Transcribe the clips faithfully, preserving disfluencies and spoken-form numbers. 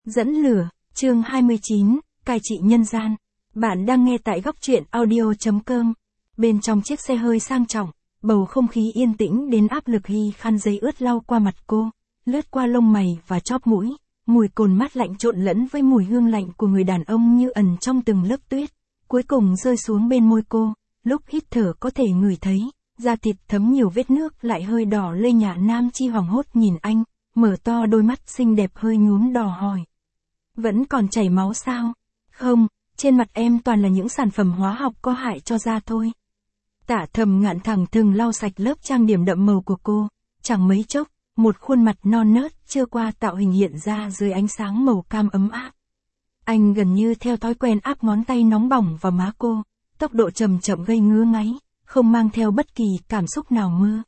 Dẫn lửa, chương hai mươi chín, cai trị nhân gian. Bạn đang nghe tại góc truyện audio chấm com. Bên trong chiếc xe hơi sang trọng, bầu không khí yên tĩnh đến áp lực khi khăn giấy ướt lau qua mặt cô, lướt qua lông mày và chóp mũi, mùi cồn mát lạnh trộn lẫn với mùi hương lạnh của người đàn ông như ẩn trong từng lớp tuyết, cuối cùng rơi xuống bên môi cô, lúc hít thở có thể ngửi thấy, da thịt thấm nhiều vết nước lại hơi đỏ lê nhạ. Nam Chi hoảng hốt nhìn anh, mở to đôi mắt xinh đẹp hơi nhuốm đỏ hỏi. Vẫn còn chảy máu sao? Không, trên mặt em toàn là những sản phẩm hóa học có hại cho da thôi. Tạ Thầm Ngạn thẳng thừng lau sạch lớp trang điểm đậm màu của cô, chẳng mấy chốc, một khuôn mặt non nớt chưa qua tạo hình hiện ra dưới ánh sáng màu cam ấm áp. Anh gần như theo thói quen áp ngón tay nóng bỏng vào má cô, tốc độ chậm chậm gây ngứa ngáy, không mang theo bất kỳ cảm xúc nào mưa.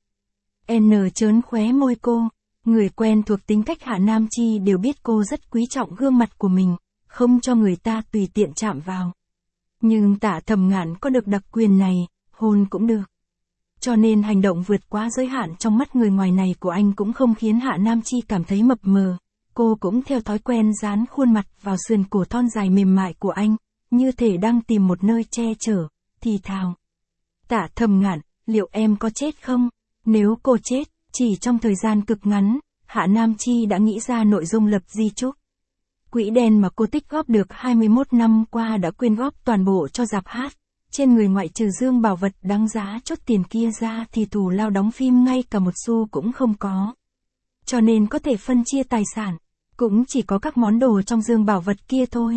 N trớn khóe môi cô. Người quen thuộc tính cách Hạ Nam Chi đều biết cô rất quý trọng gương mặt của mình, không cho người ta tùy tiện chạm vào. Nhưng Tạ Thầm Ngạn có được đặc quyền này, hôn cũng được. Cho nên hành động vượt quá giới hạn trong mắt người ngoài này của anh cũng không khiến Hạ Nam Chi cảm thấy mập mờ. Cô cũng theo thói quen dán khuôn mặt vào sườn cổ thon dài mềm mại của anh, như thể đang tìm một nơi che chở, thì thào. Tạ Thầm Ngạn, liệu em có chết không? Nếu cô chết, chỉ trong thời gian cực ngắn, Hạ Nam Chi đã nghĩ ra nội dung lập di chúc. Quỹ đen mà cô tích góp được hai mươi mốt năm qua đã quyên góp toàn bộ cho rạp hát. Trên người ngoại trừ dương bảo vật đáng giá chốt tiền kia ra thì thù lao đóng phim ngay cả một xu cũng không có. Cho nên có thể phân chia tài sản, cũng chỉ có các món đồ trong dương bảo vật kia thôi.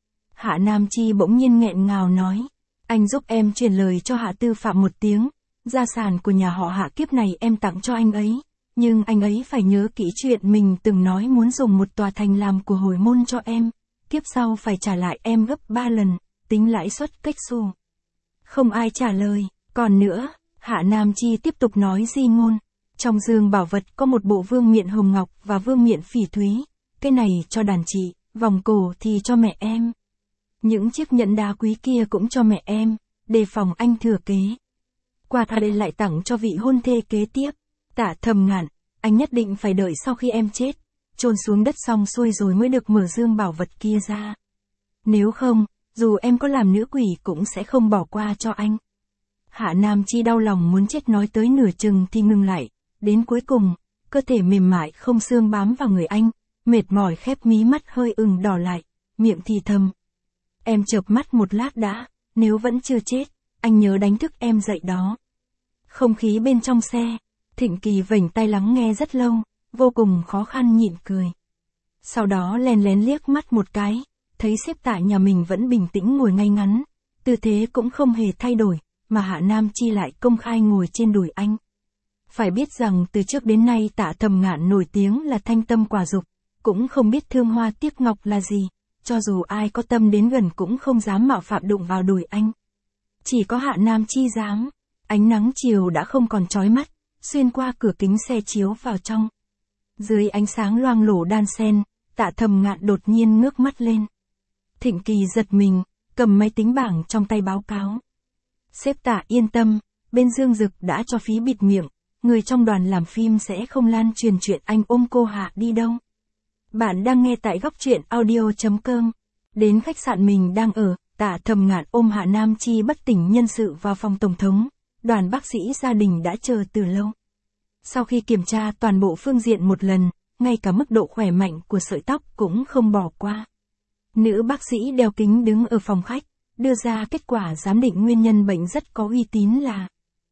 Hạ Nam Chi bỗng nhiên nghẹn ngào nói. Anh giúp em truyền lời cho Hạ Tư Phạm một tiếng. Gia sản của nhà họ Hạ kiếp này em tặng cho anh ấy, nhưng anh ấy phải nhớ kỹ chuyện mình từng nói muốn dùng một tòa thành làm của hồi môn cho em, kiếp sau phải trả lại em gấp ba lần, tính lãi suất cách xù. Không ai trả lời, còn nữa, Hạ Nam Chi tiếp tục nói di ngôn, trong dương bảo vật có một bộ vương miện hồng ngọc và vương miện phỉ thúy, cái này cho đàn chị, vòng cổ thì cho mẹ em. Những chiếc nhẫn đá quý kia cũng cho mẹ em, đề phòng anh thừa kế. Quà tặng đây lại tặng cho vị hôn thê kế tiếp. Tạ Thầm Ngạn, anh nhất định phải đợi sau khi em chết, chôn xuống đất xong xuôi rồi mới được mở dương bảo vật kia ra. Nếu không, dù em có làm nữ quỷ cũng sẽ không bỏ qua cho anh. Hạ Nam Chi đau lòng muốn chết nói tới nửa chừng thì ngừng lại, đến cuối cùng, cơ thể mềm mại không xương bám vào người anh, mệt mỏi khép mí mắt hơi ửng đỏ lại, miệng thì thầm. Em chợp mắt một lát đã, nếu vẫn chưa chết, anh nhớ đánh thức em dậy đó. Không khí bên trong xe, Thịnh Kỳ vểnh tai lắng nghe rất lâu, vô cùng khó khăn nhịn cười. Sau đó lén lén liếc mắt một cái, thấy sếp Tạ nhà mình vẫn bình tĩnh ngồi ngay ngắn, tư thế cũng không hề thay đổi, mà Hạ Nam Chi lại công khai ngồi trên đùi anh. Phải biết rằng từ trước đến nay Tạ Thầm Ngạn nổi tiếng là thanh tâm quả dục, cũng không biết thương hoa tiếc ngọc là gì, cho dù ai có tâm đến gần cũng không dám mạo phạm đụng vào đùi anh. Chỉ có Hạ Nam Chi dám. Ánh nắng chiều đã không còn chói mắt, xuyên qua cửa kính xe chiếu vào trong. Dưới ánh sáng loang lổ đan xen, Tạ Thầm Ngạn đột nhiên ngước mắt lên. Thịnh Kỳ giật mình, cầm máy tính bảng trong tay báo cáo. Sếp Tạ yên tâm, bên Dương Dực đã cho phí bịt miệng, người trong đoàn làm phim sẽ không lan truyền chuyện anh ôm cô Hạ đi đâu. Bạn đang nghe tại góc truyện audio chấm com. Đến khách sạn mình đang ở, Tạ Thầm Ngạn ôm Hạ Nam Chi bất tỉnh nhân sự vào phòng tổng thống. Đoàn bác sĩ gia đình đã chờ từ lâu. Sau khi kiểm tra toàn bộ phương diện một lần, ngay cả mức độ khỏe mạnh của sợi tóc cũng không bỏ qua. Nữ bác sĩ đeo kính đứng ở phòng khách, đưa ra kết quả giám định nguyên nhân bệnh rất có uy tín là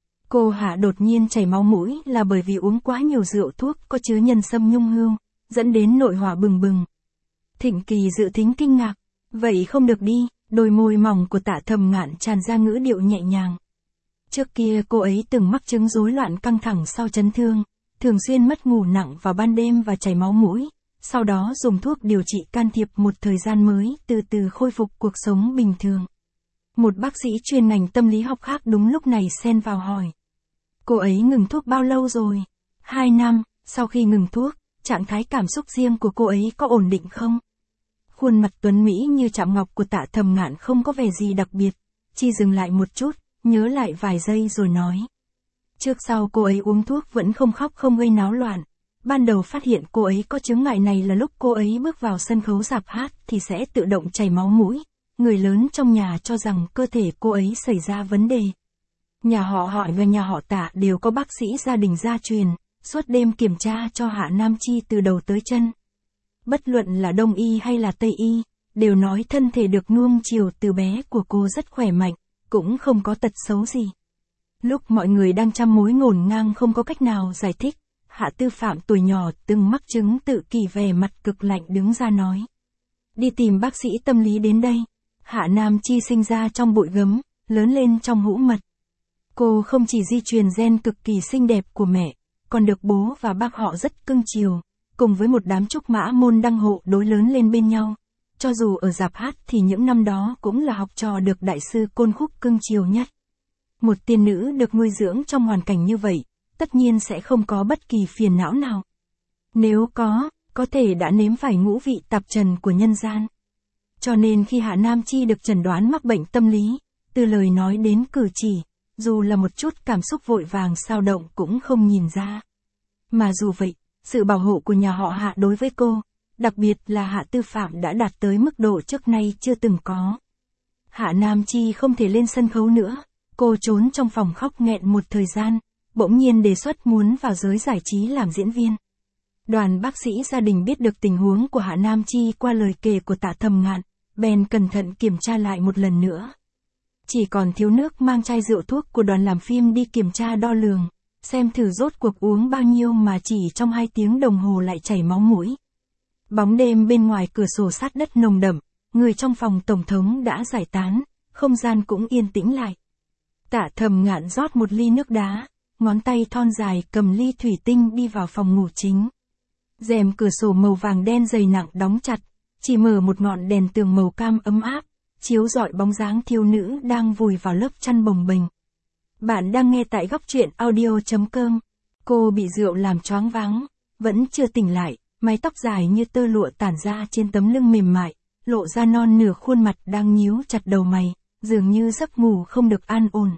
cô Hạ đột nhiên chảy máu mũi là bởi vì uống quá nhiều rượu thuốc có chứa nhân sâm nhung hương, dẫn đến nội hỏa bừng bừng. Thịnh Kỳ dự tính kinh ngạc, vậy không được đi, đôi môi mỏng của Tạ Thầm Ngạn tràn ra ngữ điệu nhẹ nhàng. Trước kia cô ấy từng mắc chứng rối loạn căng thẳng sau chấn thương, thường xuyên mất ngủ nặng vào ban đêm và chảy máu mũi, sau đó dùng thuốc điều trị can thiệp một thời gian mới từ từ khôi phục cuộc sống bình thường. Một bác sĩ chuyên ngành tâm lý học khác đúng lúc này xen vào hỏi. Cô ấy ngừng thuốc bao lâu rồi? Hai năm, sau khi ngừng thuốc, trạng thái cảm xúc riêng của cô ấy có ổn định không? Khuôn mặt tuấn mỹ như chạm ngọc của Tạ Thầm Ngạn không có vẻ gì đặc biệt, chỉ dừng lại một chút. Nhớ lại vài giây rồi nói. Trước sau cô ấy uống thuốc vẫn không khóc không gây náo loạn, Ban đầu phát hiện cô ấy có chứng ngại này là lúc cô ấy bước vào sân khấu rạp hát thì sẽ tự động chảy máu mũi. Người lớn trong nhà cho rằng cơ thể cô ấy xảy ra vấn đề. Nhà họ Hỏi và nhà họ Tạ đều có bác sĩ gia đình gia truyền, suốt đêm kiểm tra cho Hạ Nam Chi từ đầu tới chân. Bất luận là Đông y hay là Tây y, đều nói thân thể được nuông chiều từ bé của cô rất khỏe mạnh, cũng không có tật xấu gì. Lúc mọi người đang trăm mối ngổn ngang không có cách nào giải thích, Hạ Tư Phạm tuổi nhỏ từng mắc chứng tự kỷ vẻ mặt cực lạnh đứng ra nói. Đi tìm bác sĩ tâm lý đến đây. Hạ Nam Chi sinh ra trong bụi gấm, lớn lên trong hũ mật. Cô không chỉ di truyền gen cực kỳ xinh đẹp của mẹ, còn được bố và bác họ rất cưng chiều, cùng với một đám trúc mã môn đăng hộ đối lớn lên bên nhau. Cho dù ở rạp hát thì những năm đó cũng là học trò được đại sư Côn Khúc cưng chiều nhất. Một tiên nữ được nuôi dưỡng trong hoàn cảnh như vậy, tất nhiên sẽ không có bất kỳ phiền não nào. Nếu có, có thể đã nếm phải ngũ vị tạp trần của nhân gian. Cho nên khi Hạ Nam Chi được chẩn đoán mắc bệnh tâm lý, từ lời nói đến cử chỉ, dù là một chút cảm xúc vội vàng xao động cũng không nhìn ra. Mà dù vậy, sự bảo hộ của nhà họ Hạ đối với cô, đặc biệt là Hạ Tư Phạm đã đạt tới mức độ trước nay chưa từng có. Hạ Nam Chi không thể lên sân khấu nữa, cô trốn trong phòng khóc nghẹn một thời gian, bỗng nhiên đề xuất muốn vào giới giải trí làm diễn viên. Đoàn bác sĩ gia đình biết được tình huống của Hạ Nam Chi qua lời kể của Tạ Thầm Ngạn, bèn cẩn thận kiểm tra lại một lần nữa. Chỉ còn thiếu nước mang chai rượu thuốc của đoàn làm phim đi kiểm tra đo lường, xem thử rốt cuộc uống bao nhiêu mà chỉ trong hai tiếng đồng hồ lại chảy máu mũi. Bóng đêm bên ngoài cửa sổ sát đất nồng đậm, người trong phòng tổng thống đã giải tán, không gian cũng yên tĩnh lại. Tạ Thầm Ngạn rót một ly nước đá, ngón tay thon dài cầm ly thủy tinh đi vào phòng ngủ chính. Rèm cửa sổ màu vàng đen dày nặng đóng chặt, chỉ mở một ngọn đèn tường màu cam ấm áp, chiếu rọi bóng dáng thiếu nữ đang vùi vào lớp chăn bồng bềnh. Bạn đang nghe tại góc truyện audio chấm com. Cô bị rượu làm choáng váng, vẫn chưa tỉnh lại, mái tóc dài như tơ lụa tản ra trên tấm lưng mềm mại, lộ ra non nửa khuôn mặt đang nhíu chặt đầu mày, dường như giấc ngủ không được an ổn.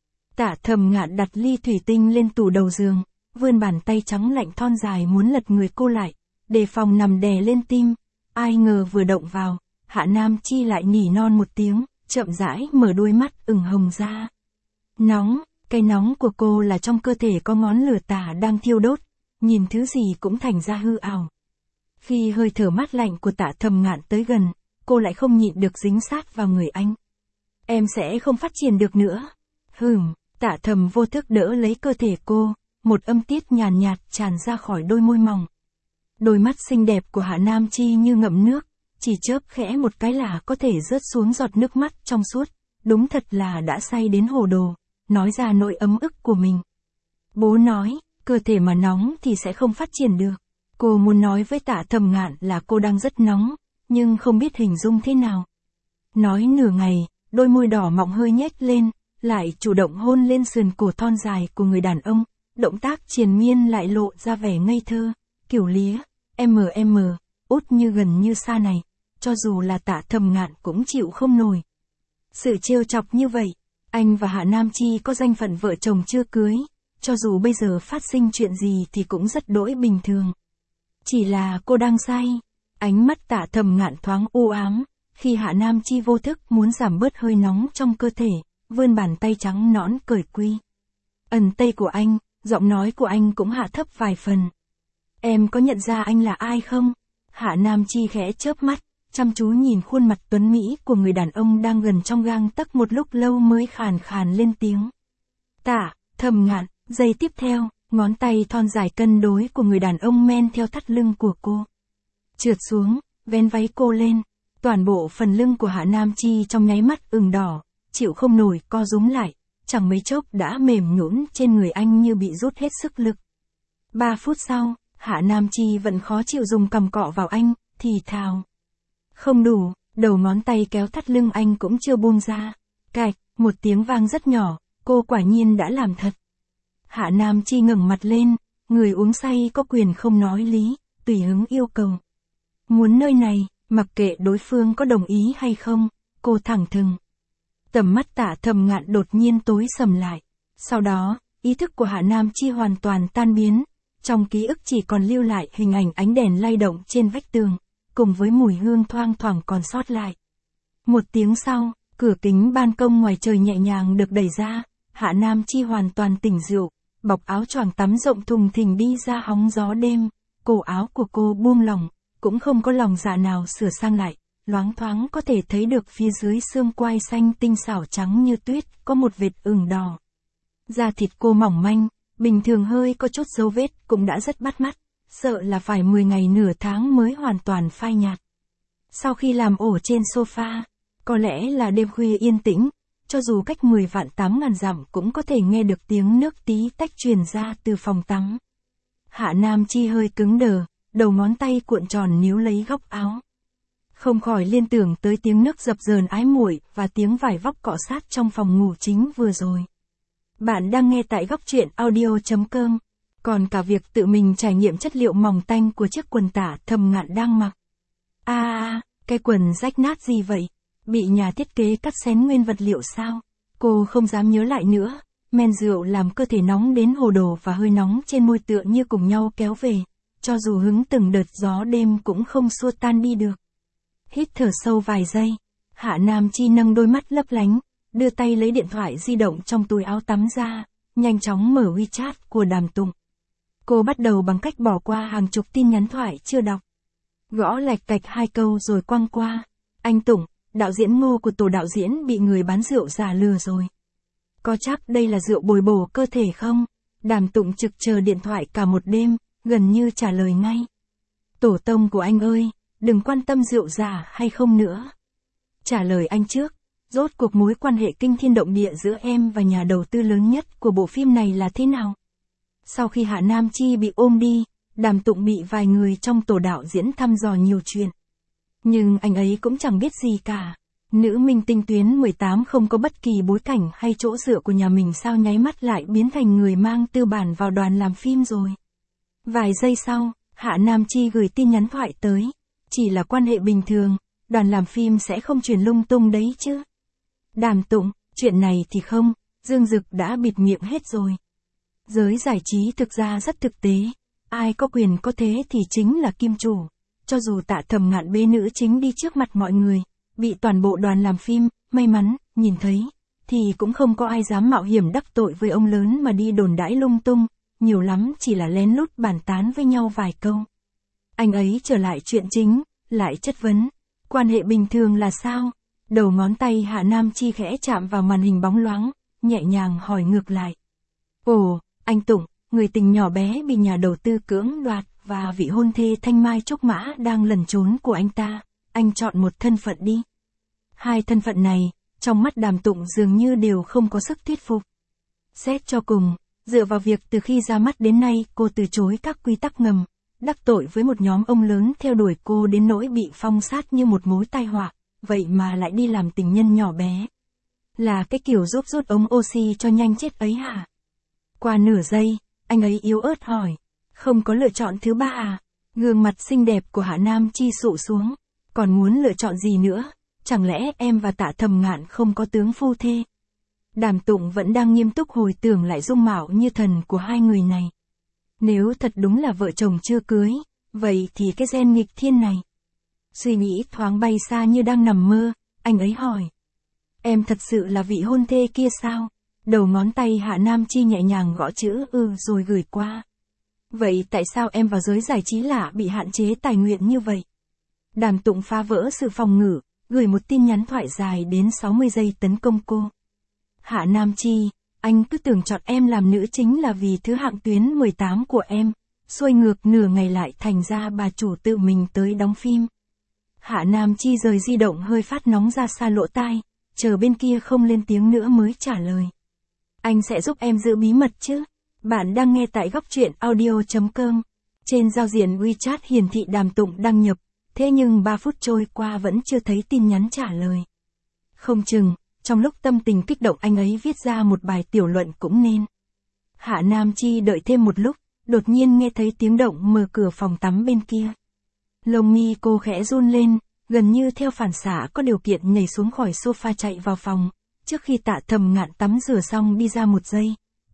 Tạ Thầm Ngạn đặt ly thủy tinh lên tủ đầu giường, vươn bàn tay trắng lạnh thon dài muốn lật người cô lại, đề phòng nằm đè lên tim. Ai ngờ vừa động vào, Hạ Nam Chi lại nỉ non một tiếng, chậm rãi mở đôi mắt ửng hồng ra. Nóng, cái nóng của cô là trong cơ thể có ngón lửa tà đang thiêu đốt, nhìn thứ gì cũng thành ra hư ảo. Khi hơi thở mát lạnh của Tạ Thầm Ngạn tới gần, cô lại không nhịn được dính sát vào người anh. Em sẽ không phát triển được nữa. Hừm, Tạ Thầm vô thức đỡ lấy cơ thể cô, một âm tiết nhàn nhạt, nhạt tràn ra khỏi đôi môi mỏng. Đôi mắt xinh đẹp của Hạ Nam Chi như ngậm nước, chỉ chớp khẽ một cái là có thể rớt xuống giọt nước mắt trong suốt, đúng thật là đã say đến hồ đồ, nói ra nỗi ấm ức của mình. Bố nói, cơ thể mà nóng thì sẽ không phát triển được. Cô muốn nói với Tạ Thầm Ngạn là cô đang rất nóng, nhưng không biết hình dung thế nào. Nói nửa ngày, đôi môi đỏ mọng hơi nhếch lên, lại chủ động hôn lên sườn cổ thon dài của người đàn ông, động tác triền miên lại lộ ra vẻ ngây thơ, kiểu lía, em em, út như gần như xa này, cho dù là Tạ Thầm Ngạn cũng chịu không nổi. Sự trêu chọc như vậy, anh và Hạ Nam Chi có danh phận vợ chồng chưa cưới, cho dù bây giờ phát sinh chuyện gì thì cũng rất đỗi bình thường. Chỉ là cô đang say, ánh mắt Tạ Thầm Ngạn thoáng u ám, khi Hạ Nam Chi vô thức muốn giảm bớt hơi nóng trong cơ thể, vươn bàn tay trắng nõn cởi quy. Ẩn tây của anh, giọng nói của anh cũng hạ thấp vài phần. Em có nhận ra anh là ai không? Hạ Nam Chi khẽ chớp mắt, chăm chú nhìn khuôn mặt tuấn mỹ của người đàn ông đang gần trong gang tấc một lúc lâu mới khàn khàn lên tiếng. Tạ Thầm Ngạn. Giây tiếp theo, ngón tay thon dài cân đối của người đàn ông men theo thắt lưng của cô. Trượt xuống, vén váy cô lên, toàn bộ phần lưng của Hạ Nam Chi trong nháy mắt ửng đỏ, chịu không nổi co rúm lại, chẳng mấy chốc đã mềm nhũn trên người anh như bị rút hết sức lực. Ba phút sau, Hạ Nam Chi vẫn khó chịu dùng cằm cọ vào anh, thì thào. Không đủ, đầu ngón tay kéo thắt lưng anh cũng chưa buông ra. Cạch, một tiếng vang rất nhỏ, cô quả nhiên đã làm thật. Hạ Nam Chi ngẩng mặt lên, người uống say có quyền không nói lý, tùy hứng yêu cầu. Muốn nơi này, mặc kệ đối phương có đồng ý hay không, cô thẳng thừng. Tầm mắt Tạ Thầm Ngạn đột nhiên tối sầm lại. Sau đó, ý thức của Hạ Nam Chi hoàn toàn tan biến, Trong ký ức chỉ còn lưu lại hình ảnh ánh đèn lay động trên vách tường, cùng với mùi hương thoang thoảng còn sót lại. Một tiếng sau, cửa kính ban công ngoài trời nhẹ nhàng được đẩy ra, Hạ Nam Chi hoàn toàn tỉnh rượu, bọc áo choàng tắm rộng thùng thình đi ra hóng gió đêm, cổ áo của cô buông lỏng, cũng không có lòng dạ nào sửa sang lại, loáng thoáng có thể thấy được phía dưới xương quai xanh tinh xảo trắng như tuyết, có một vệt ửng đỏ. Da thịt cô mỏng manh, bình thường hơi có chút dấu vết cũng đã rất bắt mắt, sợ là phải mười ngày nửa tháng mới hoàn toàn phai nhạt. Sau khi làm ổ trên sofa, có lẽ là đêm khuya yên tĩnh, cho dù cách mười vạn tám ngàn dặm cũng có thể nghe được tiếng nước tí tách truyền ra từ phòng tắm. Hạ Nam Chi hơi cứng đờ, đầu ngón tay cuộn tròn níu lấy góc áo. Không khỏi liên tưởng tới tiếng nước dập dờn ái muội và tiếng vải vóc cọ sát trong phòng ngủ chính vừa rồi. Bạn đang nghe tại góc truyện audio chấm com. Còn cả việc tự mình trải nghiệm chất liệu mỏng tanh của chiếc quần tả Thầm Ngạn đang mặc. À, à, cái quần rách nát gì vậy? Bị nhà thiết kế cắt xén nguyên vật liệu sao? Cô không dám nhớ lại nữa, men rượu làm cơ thể nóng đến hồ đồ và hơi nóng trên môi tựa như cùng nhau kéo về, cho dù hứng từng đợt gió đêm cũng không xua tan đi được. Hít thở sâu vài giây, Hạ Nam Chi nâng đôi mắt lấp lánh, đưa tay lấy điện thoại di động trong túi áo tắm ra, nhanh chóng mở WeChat của Đàm Tụng. Cô bắt đầu bằng cách bỏ qua hàng chục tin nhắn thoại chưa đọc. Gõ lạch cạch hai câu rồi quăng qua. Anh Tụng, đạo diễn Ngô của tổ đạo diễn bị người bán rượu giả lừa rồi. Có chắc đây là rượu bồi bổ cơ thể không? Đàm Tụng trực chờ điện thoại cả một đêm, gần như trả lời ngay. Tổ tông của anh ơi, đừng quan tâm rượu giả hay không nữa. Trả lời anh trước, rốt cuộc mối quan hệ kinh thiên động địa giữa em và nhà đầu tư lớn nhất của bộ phim này là thế nào? Sau khi Hạ Nam Chi bị ôm đi, Đàm Tụng bị vài người trong tổ đạo diễn thăm dò nhiều chuyện. Nhưng anh ấy cũng chẳng biết gì cả. Nữ minh tinh tuyến mười tám không có bất kỳ bối cảnh hay chỗ dựa của nhà mình sao nháy mắt lại biến thành người mang tư bản vào đoàn làm phim rồi. Vài giây sau, Hạ Nam Chi gửi tin nhắn thoại tới. Chỉ là quan hệ bình thường, đoàn làm phim sẽ không truyền lung tung đấy chứ. Đàm Tụng, chuyện này thì không, Dương Dực đã bịt miệng hết rồi. Giới giải trí thực ra rất thực tế, ai có quyền có thế thì chính là kim chủ. Cho dù Tạ Thầm Ngạn bê nữ chính đi trước mặt mọi người, bị toàn bộ đoàn làm phim, may mắn, nhìn thấy, thì cũng không có ai dám mạo hiểm đắc tội với ông lớn mà đi đồn đãi lung tung, nhiều lắm chỉ là lén lút bàn tán với nhau vài câu. Anh ấy trở lại chuyện chính, lại chất vấn, quan hệ bình thường là sao? Đầu ngón tay Hạ Nam Chi khẽ chạm vào màn hình bóng loáng, nhẹ nhàng hỏi ngược lại. Ồ, anh Tụng, người tình nhỏ bé bị nhà đầu tư cưỡng đoạt và vị hôn thê Thanh Mai Trúc Mã đang lẩn trốn của anh ta, anh chọn một thân phận đi. Hai thân phận này, trong mắt Đàm Tụng dường như đều không có sức thuyết phục. Xét cho cùng, dựa vào việc từ khi ra mắt đến nay cô từ chối các quy tắc ngầm, đắc tội với một nhóm ông lớn theo đuổi cô đến nỗi bị phong sát như một mối tai họa, vậy mà lại đi làm tình nhân nhỏ bé. Là cái kiểu giúp rút ống oxy cho nhanh chết ấy hả? Qua nửa giây, anh ấy yếu ớt hỏi, không có lựa chọn thứ ba à? Gương mặt xinh đẹp của Hạ Nam Chi sụ xuống, còn muốn lựa chọn gì nữa? Chẳng lẽ em và Tạ Thầm Ngạn không có tướng phu thê? Đàm Tụng vẫn đang nghiêm túc hồi tưởng lại dung mạo như thần của hai người này. Nếu thật đúng là vợ chồng chưa cưới, vậy thì cái gen nghịch thiên này. Suy nghĩ thoáng bay xa như đang nằm mơ, anh ấy hỏi. Em thật sự là vị hôn thê kia sao? Đầu ngón tay Hạ Nam Chi nhẹ nhàng gõ chữ ư rồi gửi qua. Vậy tại sao em vào giới giải trí lạ bị hạn chế tài nguyện như vậy? Đàm Tụng phá vỡ sự phòng ngự, gửi một tin nhắn thoại dài đến sáu mươi giây tấn công cô. Hạ Nam Chi, anh cứ tưởng chọn em làm nữ chính là vì thứ hạng tuyến mười tám của em, xuôi ngược nửa ngày lại thành ra bà chủ tự mình tới đóng phim. Hạ Nam Chi rời di động hơi phát nóng ra xa lỗ tai, chờ bên kia không lên tiếng nữa mới trả lời. Anh sẽ giúp em giữ bí mật chứ? Bạn đang nghe tại góc truyện audio chấm com. Trên giao diện WeChat hiển thị Đàm Tụng đăng nhập, thế nhưng ba phút trôi qua vẫn chưa thấy tin nhắn trả lời. Không chừng, trong lúc tâm tình kích động anh ấy viết ra một bài tiểu luận cũng nên. Hạ Nam Chi đợi thêm một lúc, đột nhiên nghe thấy tiếng động mở cửa phòng tắm bên kia. Lông mi cô khẽ run lên, gần như theo phản xạ có điều kiện nhảy xuống khỏi sofa chạy vào phòng. Trước khi Tạ Thầm Ngạn tắm rửa xong đi ra một giây,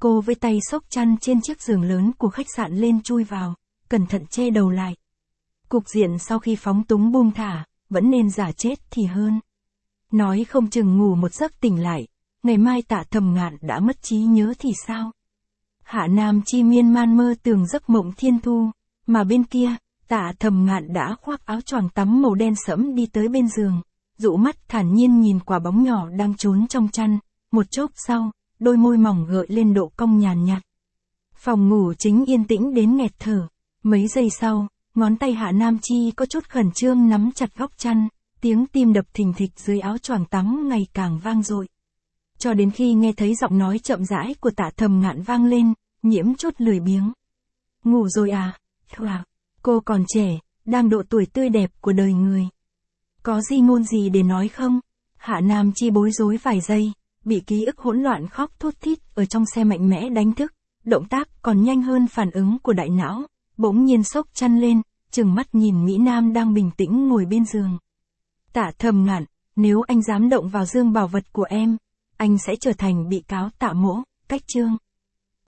Cô với tay xốc chăn trên chiếc giường lớn của khách sạn lên chui vào, cẩn thận che đầu lại. Cục diện sau khi phóng túng buông thả, vẫn nên giả chết thì hơn. Nói không chừng ngủ một giấc tỉnh lại, ngày mai Tạ Thầm Ngạn đã mất trí nhớ thì sao? Hạ Nam Chi miên man mơ tưởng giấc mộng thiên thu, mà bên kia, Tạ Thầm Ngạn đã khoác áo choàng tắm màu đen sẫm đi tới bên giường, dụ mắt thản nhiên nhìn quả bóng nhỏ đang trốn trong chăn, một chốc sau, đôi môi mỏng gợi lên độ cong nhàn nhạt. Phòng ngủ chính yên tĩnh đến nghẹt thở, mấy giây sau, ngón tay Hạ Nam Chi có chút khẩn trương nắm chặt góc chăn, tiếng tim đập thình thịch dưới áo choàng tắm ngày càng vang dội. Cho đến khi nghe thấy giọng nói chậm rãi của Tạ Thầm Ngạn vang lên, nhiễm chút lười biếng. Ngủ rồi à? Wow, cô còn trẻ, đang độ tuổi tươi đẹp của đời người. Có gì ngôn gì để nói không? Hạ Nam Chi bối rối vài giây, bị ký ức hỗn loạn khóc thút thít ở trong xe mạnh mẽ đánh thức, động tác còn nhanh hơn phản ứng của đại não, bỗng nhiên xốc chăn lên, trừng mắt nhìn Mỹ Nam đang bình tĩnh ngồi bên giường. Tạ Thầm Ngạn, nếu anh dám động vào dương bảo vật của em, anh sẽ trở thành bị cáo Tạ Mỗ, cách chương.